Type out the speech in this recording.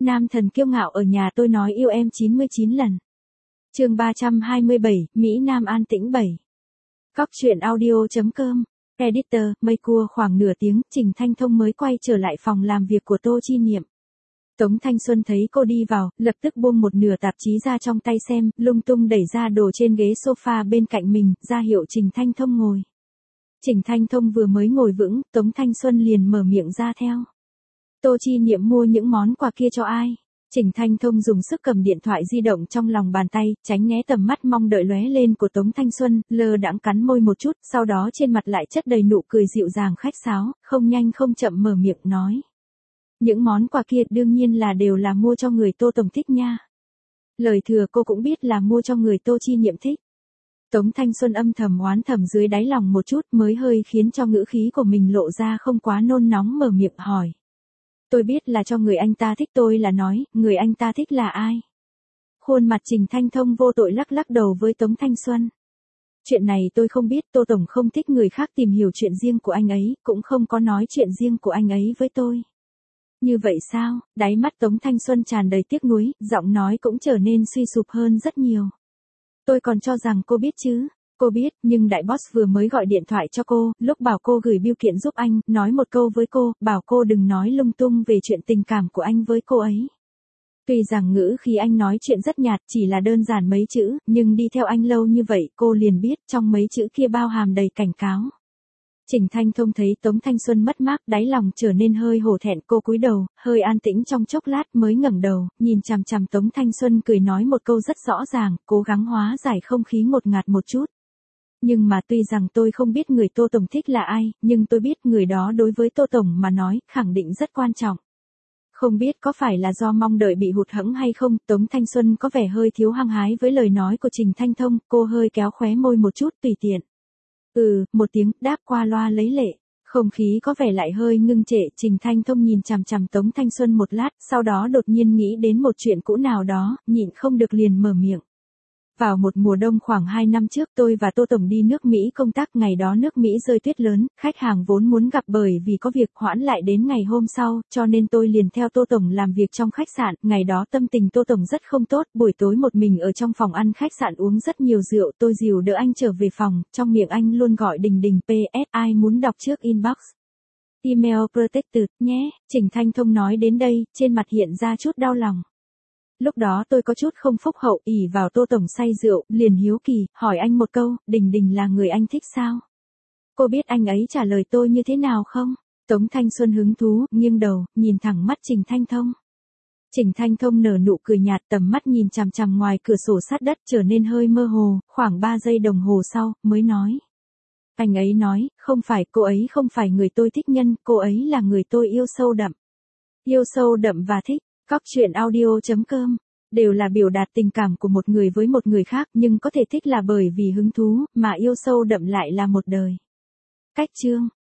Nam thần kiêu ngạo ở nhà tôi nói yêu em 99 lần. Chương 327, Mỹ Nam an tĩnh 7. Cóc truyện audio.com. Editor, mây cua khoảng nửa tiếng, Trình Thanh Thông mới quay trở lại phòng làm việc của Tô Chi Niệm. Tống Thanh Xuân thấy cô đi vào, lập tức buông một nửa tạp chí ra trong tay xem, lung tung đẩy ra đồ trên ghế sofa bên cạnh mình, ra hiệu Trình Thanh Thông ngồi. Trình Thanh Thông vừa mới ngồi vững, Tống Thanh Xuân liền mở miệng ra theo. Tô Chi Niệm mua những món quà kia cho ai? Trình Thanh Thông dùng sức cầm điện thoại di động trong lòng bàn tay, tránh né tầm mắt mong đợi lóe lên của Tống Thanh Xuân, lơ đãng cắn môi một chút, sau đó trên mặt lại chất đầy nụ cười dịu dàng khách sáo, không nhanh không chậm mở miệng nói. Những món quà kia đương nhiên là đều là mua cho người Tô Tổng thích nha. Lời thừa cô cũng biết là mua cho người Tô Chi Niệm thích. Tống Thanh Xuân âm thầm oán thầm dưới đáy lòng một chút mới hơi khiến cho ngữ khí của mình lộ ra không quá nôn nóng mở miệng hỏi. Tôi biết là cho người anh ta thích tôi là nói, người anh ta thích là ai? Khuôn mặt Trình Thanh Thông vô tội lắc lắc đầu với Tống Thanh Xuân. Chuyện này tôi không biết, Tô Tổng không thích người khác tìm hiểu chuyện riêng của anh ấy, cũng không có nói chuyện riêng của anh ấy với tôi. Như vậy sao? Đáy mắt Tống Thanh Xuân tràn đầy tiếc nuối, giọng nói cũng trở nên suy sụp hơn rất nhiều. Tôi còn cho rằng cô biết chứ. Cô biết, nhưng đại boss vừa mới gọi điện thoại cho cô, lúc bảo cô gửi bưu kiện giúp anh, nói một câu với cô, bảo cô đừng nói lung tung về chuyện tình cảm của anh với cô ấy. Tuy rằng ngữ khi anh nói chuyện rất nhạt, chỉ là đơn giản mấy chữ, nhưng đi theo anh lâu như vậy, cô liền biết trong mấy chữ kia bao hàm đầy cảnh cáo. Trình Thanh Thông thấy Tống Thanh Xuân mất mát, đáy lòng trở nên hơi hổ thẹn, cô cúi đầu, hơi an tĩnh trong chốc lát mới ngẩng đầu, nhìn chằm chằm Tống Thanh Xuân cười nói một câu rất rõ ràng, cố gắng hóa giải không khí ngột ngạt một chút. Nhưng mà tuy rằng tôi không biết người Tô Tổng thích là ai, nhưng tôi biết người đó đối với Tô Tổng mà nói, khẳng định rất quan trọng. Không biết có phải là do mong đợi bị hụt hẫng hay không, Tống Thanh Xuân có vẻ hơi thiếu hăng hái với lời nói của Trình Thanh Thông, cô hơi kéo khóe môi một chút tùy tiện. Một tiếng, đáp qua loa lấy lệ. Không khí có vẻ lại hơi ngưng trệ, Trình Thanh Thông nhìn chằm chằm Tống Thanh Xuân một lát, sau đó đột nhiên nghĩ đến một chuyện cũ nào đó, nhịn không được liền mở miệng. Vào một mùa đông khoảng 2 năm trước tôi và Tô Tổng đi nước Mỹ công tác, ngày đó nước Mỹ rơi tuyết lớn, khách hàng vốn muốn gặp bởi vì có việc hoãn lại đến ngày hôm sau, cho nên tôi liền theo Tô Tổng làm việc trong khách sạn, ngày đó tâm tình Tô Tổng rất không tốt, buổi tối một mình ở trong phòng ăn khách sạn uống rất nhiều rượu, tôi dìu đỡ anh trở về phòng, trong miệng anh luôn gọi đình đình PS, ai muốn đọc trước inbox. Email protected, nhé, Trình Thanh Thông nói đến đây, trên mặt hiện ra chút đau lòng. Lúc đó tôi có chút không phúc hậu, ỷ vào Tô Tổng say rượu, liền hiếu kỳ, hỏi anh một câu, Đình Đình là người anh thích sao? Cô biết anh ấy trả lời tôi như thế nào không? Tống Thanh Xuân hứng thú, nghiêng đầu, nhìn thẳng mắt Trình Thanh Thông. Trình Thanh Thông nở nụ cười nhạt, tầm mắt nhìn chằm chằm ngoài cửa sổ sát đất trở nên hơi mơ hồ, khoảng 3 giây đồng hồ sau, mới nói. Anh ấy nói, không phải, cô ấy không phải người tôi thích nhân, cô ấy là người tôi yêu sâu đậm. Yêu sâu đậm và thích. Cóc truyện audio.com. Đều là biểu đạt tình cảm của một người với một người khác, nhưng có thể thích là bởi vì hứng thú, mà yêu sâu đậm lại là một đời. Cách chương.